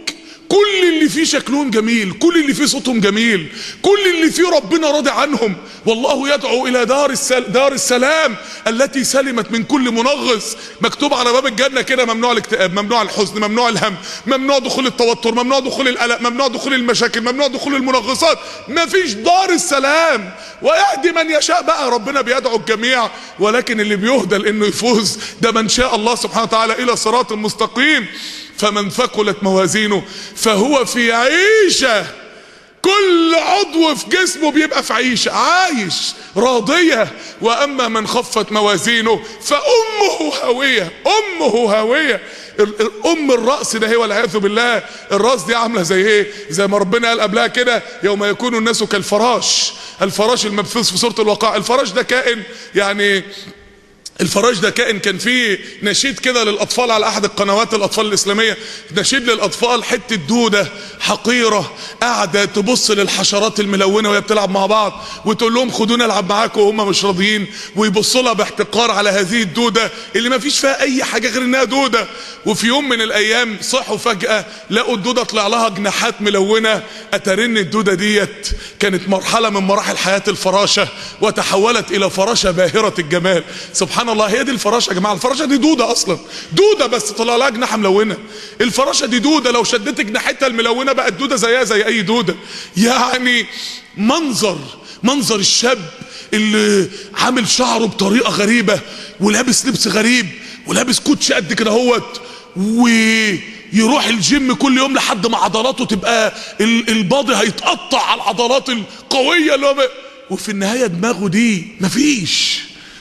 كل اللي فيه شكلهم جميل، كل اللي فيه صوتهم جميل، كل اللي فيه ربنا راضي عنهم. والله يدعو الى دار السلام التي سلمت من كل منغص. مكتوب على باب الجنة كده: ممنوع الاكتئاب، ممنوع الحزن، ممنوع الهم، ممنوع دخول التوتر، ممنوع دخول القلق، ممنوع دخول المشاكل، ممنوع دخول المنغصات. مفيش دار السلام. ويهدي من يشاء. بقى ربنا بيدعو الجميع، ولكن اللي بيهدى لانه يفوز ده من شاء الله سبحانه وتعالى الى صراط مستقيم. فمن ثقلت موازينه فهو في عيشة، كل عضو في جسمه بيبقى في عيشة، عايش راضية. واما من خفت موازينه فامه هاوية. امه هاوية. ام الراس ده هي والعياذ بالله. الراس دي عامله زي ايه؟ زي ما ربنا قال قبلها كده: يوم يكون الناس كالفراش. الفراش المبثوث في سوره الواقعة. الفراش ده كائن، يعني الفراش ده كائن كان فيه نشيد كده للاطفال على احد القنوات الاطفال الاسلاميه، نشيد للاطفال: حته دوده حقيره قاعده تبص للحشرات الملونه وهي بتلعب مع بعض وتقول لهم خدونا العب معاكم، وهم مش راضيين، ويبصوا لها باحتقار على هذه الدوده اللي ما فيش فيها اي حاجه غير انها دوده. وفي يوم من الايام صحوا فجاه لقوا الدوده طلع لها جناحات ملونه. اترن الدوده ديت كانت مرحله من مراحل حياه الفراشه، وتحولت الى فراشه باهره الجمال. سبحان الله. هي دي الفراشه يا جماعه. الفراشه دي دوده اصلا، دوده بس طلع لها جناحه ملونه. الفراشه دي دوده، لو شدت جناحتها الملونه بقت دوده زيها زي اي دوده. يعني منظر الشاب اللي عامل شعره بطريقه غريبه، ولابس لبس غريب، ولابس كوتش قد كده اهوت، ويروح الجيم كل يوم لحد ما عضلاته تبقى الباضي هيتقطع على العضلات القويه اللي هو، وفي النهايه دماغه دي مفيش.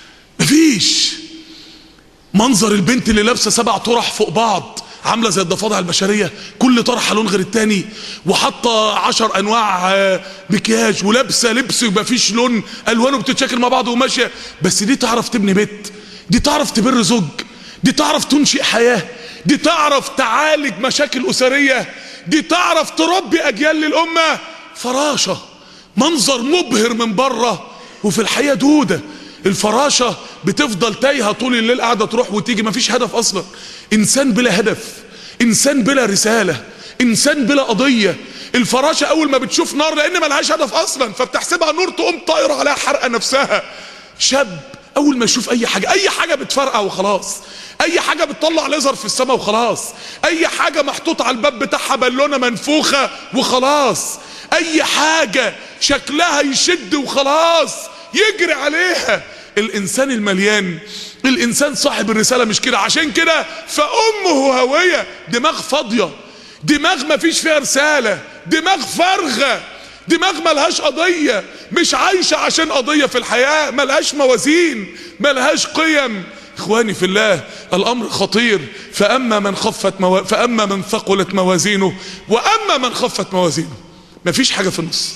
منظر البنت اللي لابسه 7 طرح فوق بعض عامله زي الضفادع البشريه، كل طرحه لون غير التاني، وحاطه 10 انواع مكياج، ولابسه لبس مفيش لون، الوانه بتتشكل مع بعض وماشيه. بس دي تعرف تبني بيت، دي تعرف تبر زوج، دي تعرف تنشئ حياه، دي تعرف تعالج مشاكل اسريه، دي تعرف تربي اجيال للامه. فراشه، منظر مبهر من بره، وفي الحقيقه دوده. الفراشه بتفضل تايهه طول الليل، قاعده تروح وتيجي، مفيش هدف اصلا. انسان بلا هدف، انسان بلا رساله، انسان بلا قضيه. الفراشه اول ما بتشوف نار، لان ملهاش هدف اصلا، فبتحسبها نور تقوم طايره عليها حرقه نفسها. شاب اول ما يشوف اي حاجه بتفرقع وخلاص، اي حاجه بتطلع ليزر في السماء وخلاص، اي حاجه محطوط على الباب بتاعها بالونه منفوخه وخلاص، اي حاجه شكلها يشد وخلاص يجري عليها. الانسان المليان، الانسان صاحب الرساله مش كده. عشان كده فامه هاويه. دماغ فاضيه، دماغ ما فيش فيها رساله، دماغ فارغه، دماغ ملهاش قضيه، مش عايشه عشان قضيه في الحياه، ملهاش موازين، ملهاش قيم. اخواني في الله، الامر خطير. فاما من ثقلت موازينه واما من خفت موازينه. مفيش حاجه في النص.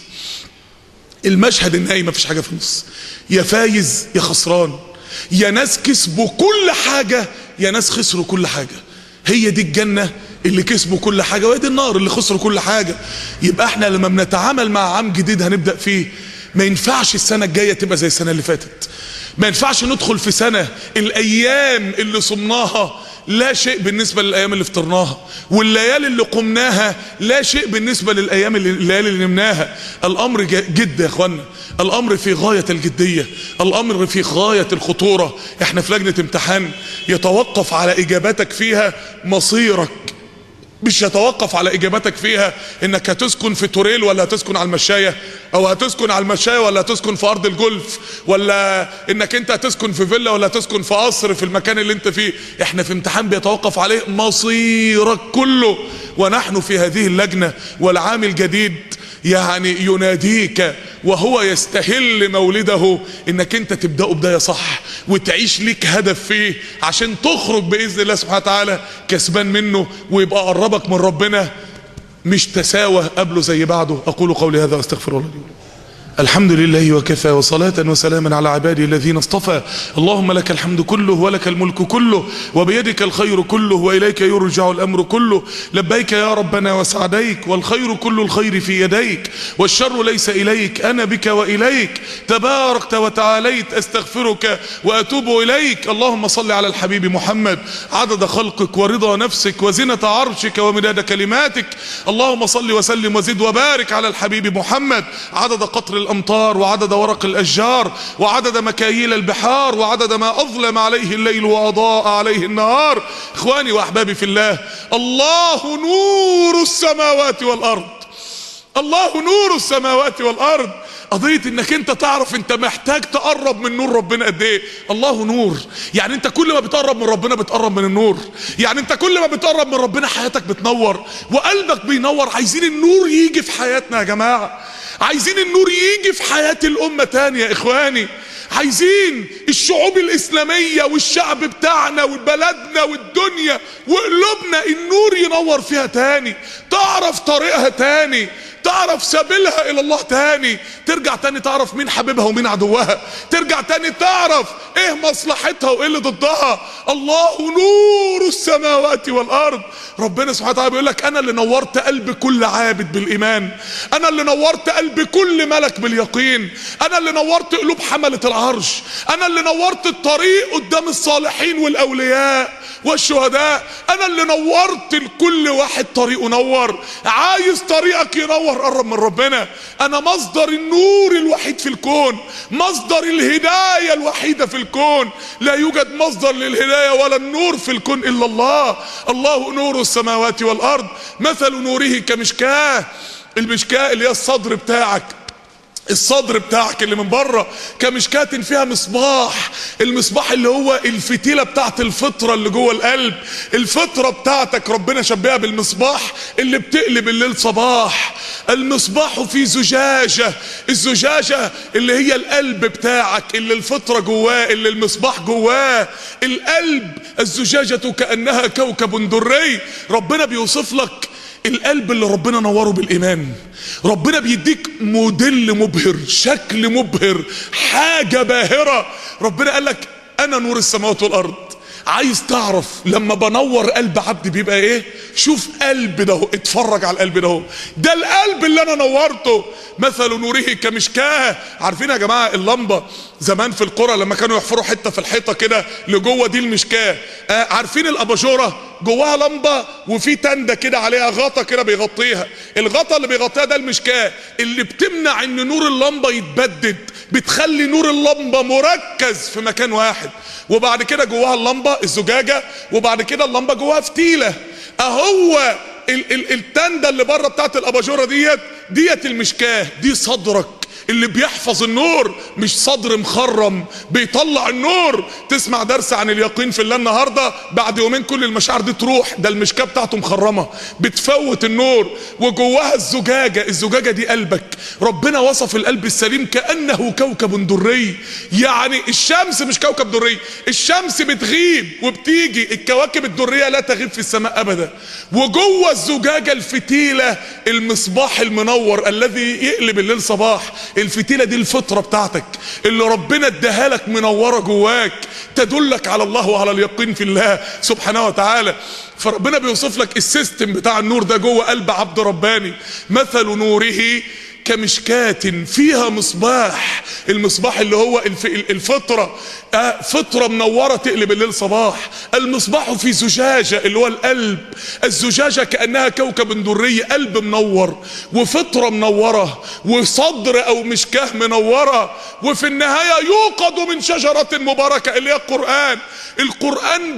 المشهد النهائي مفيش حاجه في النص. يا فايز يا خسران، يا ناس كسبوا كل حاجه يا ناس خسروا كل حاجه. هي دي الجنه اللي كسبوا كل حاجه، وهي دي النار اللي خسروا كل حاجه. يبقى احنا لما بنتعامل مع عام جديد هنبدا فيه، ما ينفعش السنه الجايه تبقى زي السنه اللي فاتت. ما ينفعش ندخل في سنه الايام اللي صمناها لا شيء بالنسبه للايام اللي فطرناها، والليالي اللي قمناها لا شيء بالنسبه الليالي اللي نمناها. الامر جد يا اخوانا، الامر في غايه الجديه، الامر في غايه الخطوره. احنا في لجنه امتحان يتوقف على اجاباتك فيها مصيرك، مش يتوقف على اجاباتك فيها انك هتسكن في توريل ولا هتسكن على المشاية، او هتسكن على المشاية ولا هتسكن في ارض الجولف، ولا انك انت هتسكن في فيلا ولا هتسكن في قصر في المكان اللي انت فيه. احنا في امتحان بيتوقف عليه مصيرك كله. ونحن في هذه اللجنة والعام الجديد يعني يناديك وهو يستهل مولده انك انت تبدأه بداية صح، وتعيش ليك هدف فيه عشان تخرج بإذن الله سبحانه وتعالى كسبان منه، ويبقى قربك من ربنا مش تساوى قبله زي بعده. اقول قولي هذا واستغفر الله لي ولكم. الحمد لله وكفى، وصلاة وسلاما على عباده الذين اصطفى. اللهم لك الحمد كله ولك الملك كله وبيدك الخير كله وإليك يرجع الأمر كله. لبيك يا ربنا وسعديك، والخير كل الخير في يديك والشر ليس إليك، أنا بك وإليك تباركت وتعاليت، أستغفرك وأتوب إليك. اللهم صل على الحبيب محمد عدد خلقك ورضا نفسك وزنة عرشك ومداد كلماتك. اللهم صل وسلم وزد وبارك على الحبيب محمد عدد قطر الأمطار وعدد ورق الأشجار وعدد مكاييل البحار وعدد ما أظلم عليه الليل وأضاء عليه النهار. إخواني وأحبابي في الله، الله نور السماوات والأرض، الله نور السماوات والأرض. قضية انك انت تعرف انت محتاج تقرب من نور ربنا قد ايه. الله نور، يعني انت كل ما بتقرب من ربنا بتقرب من النور، يعني انت كل ما بتقرب من ربنا حياتك بتنور وقلبك بينور. عايزين النور يجي في حياتنا يا جماعة، عايزين النور يجي في حياة الأمة تاني يا إخواني. عايزين الشعوب الإسلامية والشعب بتاعنا وبلدنا والدنيا وقلوبنا النور ينور فيها تاني، تعرف طريقها تاني، تعرف سبيلها إلى الله تاني، ترجع تاني تعرف مين حبيبها ومين عدوها، ترجع تاني تعرف ايه مصلحتها وايه اللي ضدها. الله نور السماوات والأرض. ربنا سبحانه وتعالى بيقول لك أنا اللي نورت قلب كل عابد بالإيمان، أنا اللي نورت قلب كل ملك باليقين، أنا اللي نورت قلوب حملة العرش، أنا اللي نورت الطريق قدام الصالحين والأولياء والشهداء، أنا اللي نورت لكل واحد طريقه نور. عايز طريقك ينور قرب من ربنا. أنا مصدر النور الوحيد في الكون، مصدر الهداية الوحيدة في الكون، لا يوجد مصدر للهداية ولا النور في الكون إلا الله. الله نور السماوات والأرض. مثل نوره كمشكاة، المشكاة اللي هي الصدر بتاعك، الصدر بتاعك اللي من بره كمشكاة فيها مصباح، المصباح اللي هو الفتيلة بتاعت الفطرة اللي جوه القلب. الفطرة بتاعتك ربنا شبهها بالمصباح اللي بتقلب الليل صباح. المصباح في زجاجة، الزجاجة اللي هي القلب بتاعك اللي الفطرة جواه اللي المصباح جواه. القلب الزجاجة كأنها كوكب دري. ربنا بيوصف لك القلب اللي ربنا نوره بالإيمان. ربنا بيديك موديل مبهر، شكل مبهر، حاجة باهرة. ربنا قال لك أنا نور السماوات والأرض. عايز تعرف لما بنور قلب عبد بيبقى ايه؟ شوف قلب ده، اتفرج على القلب ده، ده القلب اللي انا نورته. مثل نوره كمشكاه. عارفين يا جماعه اللمبه زمان في القرى لما كانوا يحفروا حته في الحيطه كده لجوه دي المشكاه؟ عارفين الاباجوره جواها لمبه وفي تنده كده عليها غطا كده بيغطيها، الغطا اللي بيغطيها ده المشكاه اللي بتمنع ان نور اللمبه يتبدد، بتخلي نور اللمبه مركز في مكان واحد. وبعد كده جواها اللمبه الزجاجه، وبعد كده اللمبه جواها فتيله. اهو التنده اللي بره بتاعت الاباجوره ديت المشكاه، دي صدرك اللي بيحفظ النور، مش صدر مخرم بيطلع النور. تسمع درس عن اليقين في الله النهارده، بعد يومين كل المشاعر دي تروح، ده المشكاه بتاعته مخرمه بتفوت النور. وجواها الزجاجه، الزجاجه دي قلبك. ربنا وصف القلب السليم كأنه كوكب دري. يعني الشمس مش كوكب دري، الشمس بتغيب وبتيجي، الكواكب الدريه لا تغيب في السماء ابدا. وجوه الزجاجه الفتيله، المصباح المنور الذي يقلب الليل صباح. الفتيلة دي الفطرة بتاعتك اللي ربنا اداها لك منورة جواك، تدلك على الله وعلى اليقين في الله سبحانه وتعالى. فربنا بيوصف لك السيستم بتاع النور ده جوه قلب عبد رباني. مثل نوره كمشكاة فيها مصباح، المصباح اللي هو الفطرة، فطرة منورة تقلب الليل صباح. المصباح في زجاجة اللي هو القلب، الزجاجة كأنها كوكب دري، قلب منور وفطرة منورة وصدر أو مشكاه منورة. وفي النهاية يوقد من شجرة مباركة اللي هي القرآن. القرآن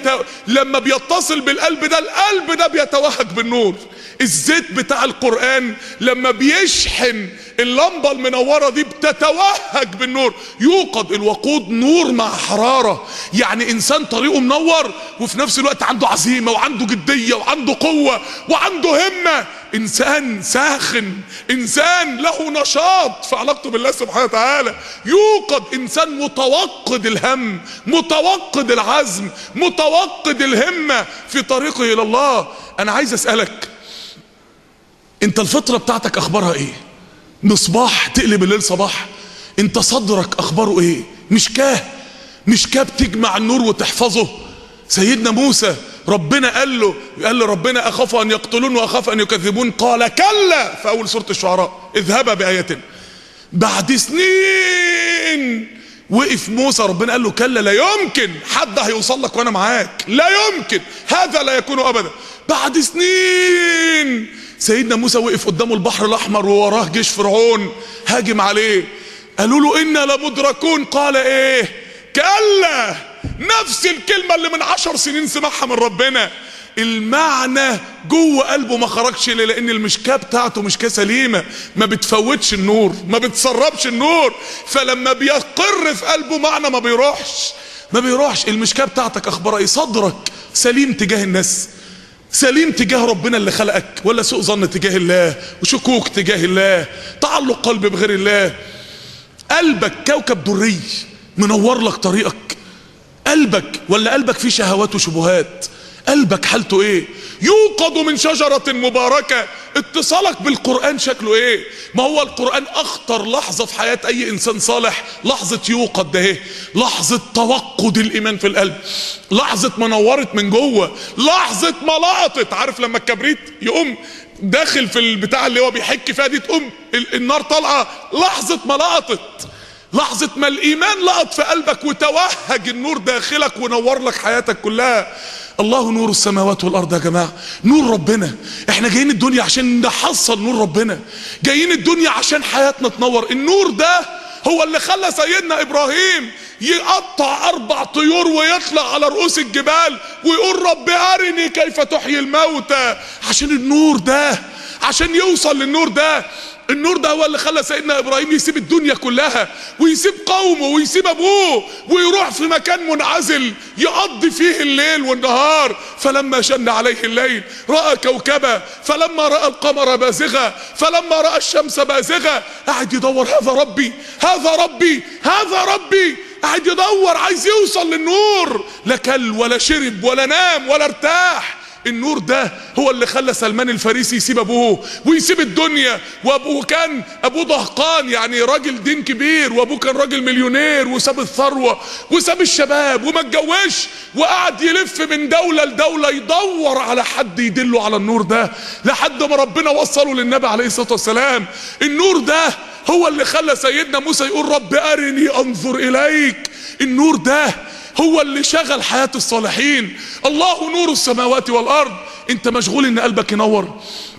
لما بيتصل بالقلب ده، القلب ده بيتوهج بالنور. الزيت بتاع القرآن لما بيشحن اللمبة المنورة دي بتتوهج بالنور. يوقد، الوقود نور مع حرارة، يعني انسان طريقه منور وفي نفس الوقت عنده عزيمة وعنده جدية وعنده قوة وعنده همة. انسان ساخن، انسان له نشاط في علاقته بالله سبحانه وتعالى. يوقد انسان متوقد الهم، متوقد العزم، متوقد الهمة في طريقه الى الله. انا عايز اسألك، انت الفطرة بتاعتك اخبارها ايه؟ مصباح تقلب الليل صباح. انت صدرك اخباره ايه؟ مشكاه بتجمع النور وتحفظه. سيدنا موسى ربنا قال له ربنا اخاف ان يقتلون واخاف ان يكذبون، قال كلا في اول سورة الشعراء اذهبا بآياتنا. بعد سنين وقف موسى، ربنا قال له كلا لا يمكن حد هيوصل لك وانا معاك، لا يمكن، هذا لا يكون ابدا. بعد سنين سيدنا موسى وقف قدامه البحر الاحمر ووراه جيش فرعون هاجم عليه، قالوا له انا لمدركون، قال ايه؟ كلا. نفس الكلمة اللي من 10 سنين سمعها من ربنا. المعنى جوه قلبه ما خرجش ليه؟ لان المشكاه بتاعته مشكاه سليمه، ما بتفوتش النور، ما بتسربش النور، فلما بيقر في قلبه معنى ما بيروحش. المشكاه بتاعتك اخبارها ايه؟ صدرك سليم تجاه الناس، سليم تجاه ربنا اللي خلقك، ولا سوء ظن تجاه الله وشكوك تجاه الله، تعلق قلب بغير الله؟ قلبك كوكب دري منور لك طريقك، قلبك ولا قلبك فيه شهوات وشبهات؟ قلبك حالته ايه؟ يوقد من شجرة مباركة. اتصالك بالقرآن شكله ايه؟ ما هو القرآن اخطر لحظة في حياة اي انسان صالح لحظة يوقد ده ايه؟ لحظة توقد الايمان في القلب، لحظة منورت من جوه، لحظة ما لقطت. عارف لما الكبريت يقوم داخل في البتاع اللي هو بيحك فيها دي، تقوم النار طالعة، لحظة ما لقطت، لحظة ما الايمان لقط في قلبك وتوهج النور داخلك ونور لك حياتك كلها. الله نور السماوات والارض يا جماعة، نور ربنا. احنا جايين الدنيا عشان نحصل نور ربنا، جايين الدنيا عشان حياتنا تنور. النور ده هو اللي خلى سيدنا ابراهيم يقطع 4 طيور ويطلع على رؤوس الجبال ويقول رب ارني كيف تحيي الموتى، عشان النور ده، عشان يوصل للنور ده. النور ده هو اللي خلى سيدنا ابراهيم يسيب الدنيا كلها ويسيب قومه ويسيب ابوه ويروح في مكان منعزل يقضي فيه الليل والنهار. فلما شن عليه الليل راى كوكبا، فلما راى القمر بازغا، فلما راى الشمس بازغا، قاعد يدور هذا ربي هذا ربي هذا ربي، قاعد يدور عايز يوصل للنور. لا كل ولا شرب ولا نام ولا ارتاح. النور ده هو اللي خلى سلمان الفارسي يسيب ابوه ويسيب الدنيا، وابوه كان ابوه دهقان يعني راجل دين كبير، وابوه كان راجل مليونير، وساب الثروه وساب الشباب وما اتجوزش، وقعد يلف من دوله لدوله يدور على حد يدله على النور ده لحد ما ربنا وصله للنبي عليه الصلاه والسلام. النور ده هو اللي خلى سيدنا موسى يقول رب ارني انظر اليك. النور ده هو اللي شغل حياة الصالحين. الله نور السماوات والارض. انت مشغول ان قلبك ينور،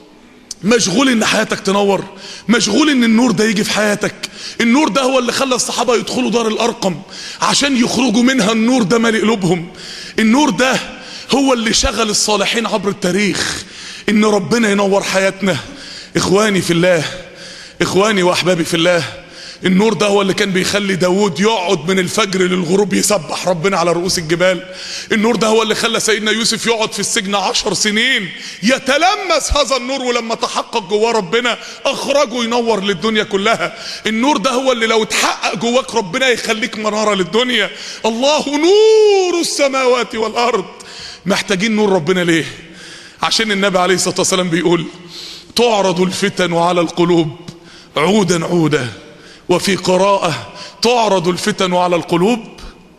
مشغول ان حياتك تنور، مشغول ان النور ده يجي في حياتك. النور ده هو اللي خلى الصحابة يدخلوا دار الارقم عشان يخرجوا منها النور ده مالي قلوبهم. النور ده هو اللي شغل الصالحين عبر التاريخ ان ربنا ينور حياتنا. اخواني في الله، اخواني واحبابي في الله، النور ده هو اللي كان بيخلي داود يقعد من الفجر للغروب يسبح ربنا على رؤوس الجبال. النور ده هو اللي خلى سيدنا يوسف يقعد في السجن 10 سنين يتلمس هذا النور، ولما تحقق جواه ربنا اخرجه ينور للدنيا كلها. النور ده هو اللي لو اتحقق جواك ربنا يخليك منارة للدنيا. الله نور السماوات والارض. محتاجين نور ربنا ليه؟ عشان النبي عليه الصلاة والسلام بيقول تعرض الفتن على القلوب عودا عودا، وفي قراءة تعرض الفتن على القلوب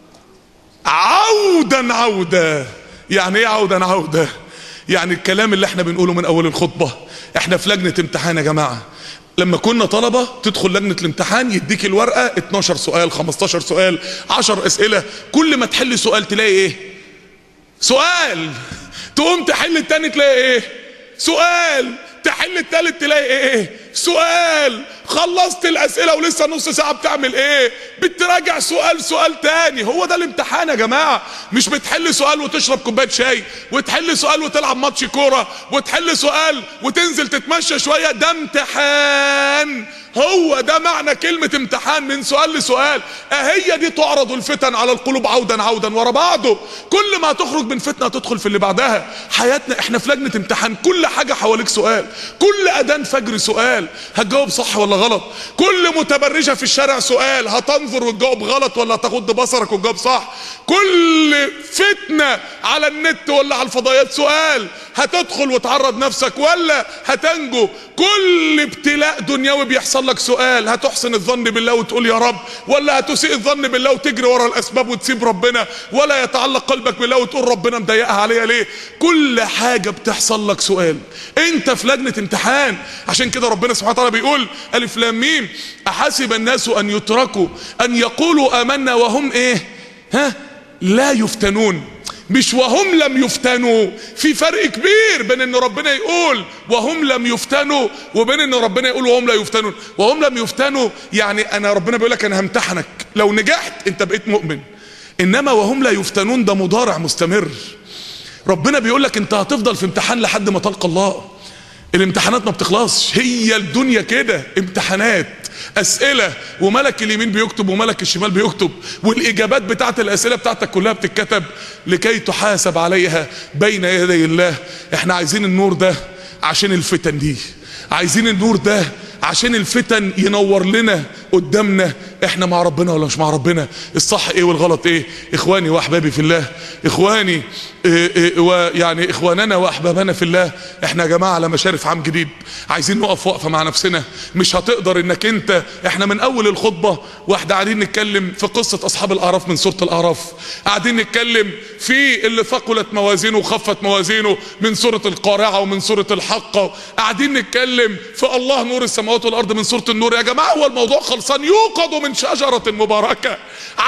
عودا عودا. يعني ايه عودا عودا؟ يعني الكلام اللي احنا بنقوله من اول الخطبة. احنا في لجنة امتحان يا جماعة، لما كنا طلبة تدخل لجنة الامتحان يديك الورقة 12 سؤال 15 سؤال 10 اسئلة، كل ما تحل سؤال تلاقي ايه؟ سؤال. تقوم تحل التاني تلاقي ايه؟ سؤال. تحل التالت تلاقي ايه؟ سؤال. خلصت الاسئله ولسه نص ساعه بتعمل ايه؟ بتراجع سؤال تاني. هو ده الامتحان يا جماعه، مش بتحل سؤال وتشرب كوبايه شاي، وتحل سؤال وتلعب ماتش كوره، وتحل سؤال وتنزل تتمشى شويه. ده امتحان، هو ده معنى كلمه امتحان، من سؤال لسؤال. اهي دي تعرض الفتن على القلوب عودا عودا ورا بعضه. كل ما تخرج من فتنه تدخل في اللي بعدها. حياتنا احنا في لجنه امتحان، كل حاجه حواليك سؤال، كل اذان فجر سؤال هتجاوب صح ولا غلط، كل متبرجه في الشارع سؤال هتنظر وتجاوب غلط ولا تغض بصرك وتجاوب صح، كل فتنه على النت ولا على الفضائيات سؤال هتدخل وتعرض نفسك ولا هتنجو؟ كل ابتلاء دنيوي بيحصل لك سؤال، هتحسن الظن بالله وتقول يا رب، ولا هتسيء الظن بالله وتجري ورا الاسباب وتسيب ربنا، ولا يتعلق قلبك بالله وتقول ربنا مضيقها عليا ليه؟ كل حاجة بتحصل لك سؤال، انت في لجنة امتحان. عشان كده ربنا سبحانه وتعالى بيقول الف لام ميم احسب الناس ان يتركوا ان يقولوا امنا وهم ايه؟ لا يفتنون. مش وهم لم يفتنوا. في فرق كبير بين ان ربنا يقول وهم لم يفتنوا وبين ان ربنا يقول وهم لا يفتنون. وهم لم يفتنوا يعني انا ربنا بيقول لك انا همتحنك، لو نجحت انت بقيت مؤمن. انما وهم لا يفتنون ده مضارع مستمر. ربنا بيقول لك انت هتفضل في امتحان لحد ما تلقى الله. الامتحانات ما بتخلصش، هي الدنيا كده امتحانات، اسئله، وملك اليمين بيكتب وملك الشمال بيكتب، والاجابات بتاعت الاسئله بتاعتك كلها بتتكتب لكي تحاسب عليها بين يدي الله. احنا عايزين النور ده عشان الفتن دي، عايزين النور ده عشان الفتن ينور لنا قدامنا احنا مع ربنا ولا مش مع ربنا، الصح ايه والغلط ايه. اخواني واحبابي في الله، اخواني ويعني اخواننا واحبابنا في الله، احنا يا جماعه على مشارف عام جديد، عايزين نقف وقفه مع نفسنا. مش هتقدر انك انت، احنا من اول الخطبه واحنا قاعدين نتكلم في قصه اصحاب الاعراف من سوره الاعراف، قاعدين نتكلم في اللي ثقلت موازينه وخفت موازينه من سوره القارعه ومن سوره الحقه، قاعدين نتكلم في الله نور السماوات والارض من سوره النور. يا جماعه هو الموضوع خلصان، يوقظ من شجره مباركه.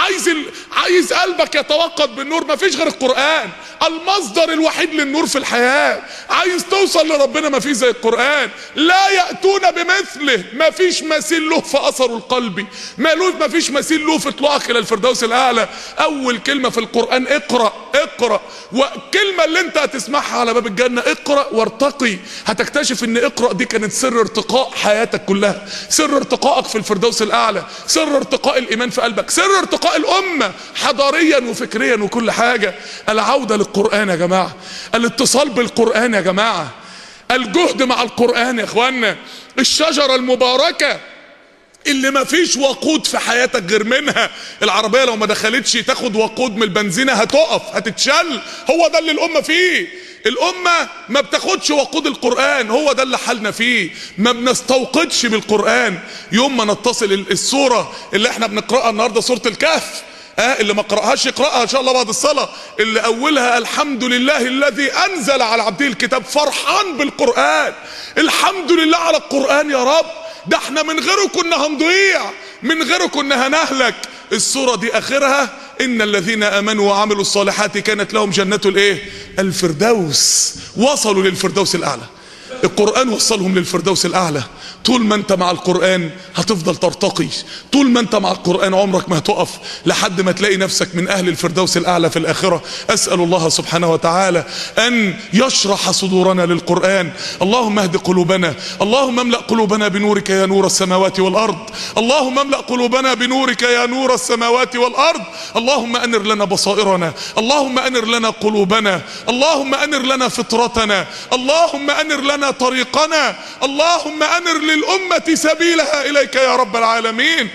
عايز قلبك يتوقد بالنور، مفيش غير القران، المصدر الوحيد للنور في الحياه. عايز توصل لربنا مفيش زي القران، لا ياتون بمثله، مفيش مثيل له في اثره القلبي، مفيش مثيل له في طلوعك الى الفردوس الاعلى. اول كلمه في القران اقرا، اقرا، والكلمه اللي انت هتسمعها على باب الجنه اقرا وارتقي. هتكتشف ان اقرا دي كانت سر ارتقاء حياتك كلها، سر ارتقائك في الفردوس الاعلى، سر ارتقاء الايمان في قلبك، سر ارتقاء الامه حضاريا وفكريا وكل حاجه. العوده للقران يا جماعه، الاتصال بالقران يا جماعه، الجهد مع القران يا اخوانا. الشجره المباركه اللي ما فيش وقود في حياتك غير منها. العربية لو ما دخلتش تاخد وقود من البنزينة هتقف، هتتشل. هو ده اللي الأمة فيه. الأمة ما بتاخدش وقود القرآن، هو ده اللي حالنا فيه. ما بنستوقدش بالقرآن. يوم ما نتصل السورة اللي احنا بنقرأها النهاردة سورة الكهف، اللي ما قرأهاش يقرأها ان شاء الله بعد الصلاة، اللي اولها الحمد لله الذي انزل على عبده الكتاب. فرحان بالقرآن، الحمد لله على القرآن يا رب، ده احنا من غيره كنا هنضيع، من غيره كنا هنهلك. السورة دي اخرها ان الذين امنوا وعملوا الصالحات كانت لهم جنات الايه؟ الفردوس. وصلوا للفردوس الاعلى، القرآن وصلهم للفردوس الاعلى. طول ما انت مع القرآن هتفضل ترتقي، طول ما انت مع القرآن عمرك ما هتقف لحد ما تلاقي نفسك من اهل الفردوس الاعلى في الاخرة. اسأل الله سبحانه وتعالى ان يشرح صدورنا للقرآن. اللهم اهد قلوبنا، اللهم املأ قلوبنا بنورك يا نور السماوات والارض، اللهم املأ قلوبنا بنورك يا نور السماوات والارض. اللهم انر لنا بصائرنا، اللهم انر لنا قلوبنا، اللهم انر لنا فطرتنا، اللهم انر لنا طريقنا، اللهم انر للأمة سبيلها إليك يا رب العالمين.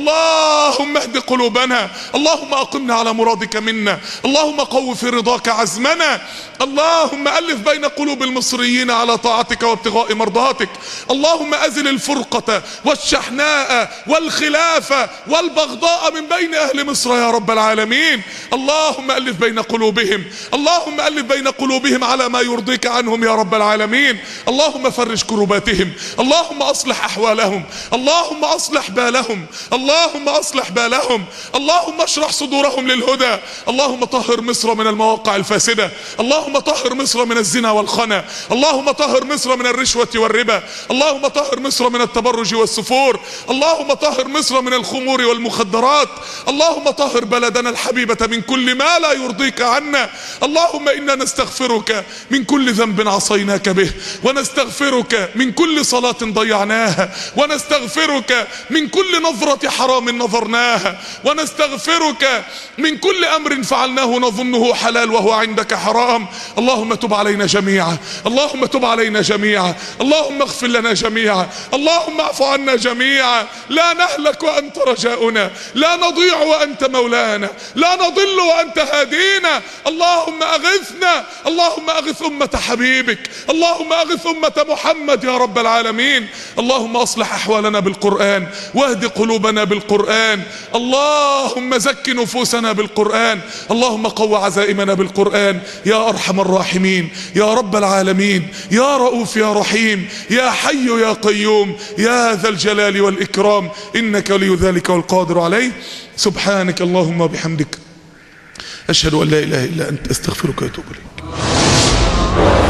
اللهم اهد قلوبنا، اللهم أقمنا على مرادك منا، اللهم قو في رضاك عزمنا، اللهم ألف بين قلوب المصريين على طاعتك وابتغاء مرضاتك، اللهم أزل الفرقة والشحناء والخلافة والبغضاء من بين أهل مصر يا رب العالمين. اللهم ألف بين قلوبهم، اللهم ألف بين قلوبهم على ما يرضيك عنهم يا رب العالمين. اللهم فرج كرباتهم، اللهم اصلح احوالهم، اللهم اصلح بالهم، اللهم اصلح بالهم، اللهم اشرح صدورهم للهدى. اللهم طهر مصر من المواقع الفاسدة، اللهم طهر مصر من الزنا والخنا، اللهم طهر مصر من الرشوة والربا، اللهم طهر مصر من التبرج والسفور، اللهم طهر مصر من الخمور والمخدرات، اللهم طهر بلدنا الحبيبة من كل ما لا يرضيك عنا. اللهم انا نستغفرك من كل ذنب عصيناك به، ونستغفرك من كل صلاة ضيعنا ضيعناها، ونستغفرك من كل نظرة حرام نظرناها، ونستغفرك من كل أمر فعلناه نظنه حلال وهو عندك حرام. اللهم تب علينا جميعا، اللهم تب علينا جميعا، اللهم اغفر لنا جميعا، اللهم اعف عنا جميعا. لا نهلك وأنت رجاؤنا، لا نضيع وأنت مولانا، لا نضل وأنت هادينا. اللهم أغثنا، اللهم أغث أمة حبيبك، اللهم أغث أمة محمد يا رب العالمين. اللهم أصلح أحوالنا بالقرآن، واهد قلوبنا بالقرآن، اللهم زك نفوسنا بالقرآن، اللهم قو عزائمنا بالقرآن يا أرحم الراحمين يا رب العالمين، يا رؤوف يا رحيم، يا حي يا قيوم، يا ذا الجلال والإكرام، إنك ولي ذلك والقادر عليه. سبحانك اللهم وبحمدك، أشهد أن لا إله إلا أنت، أستغفرك وأتوب إليك.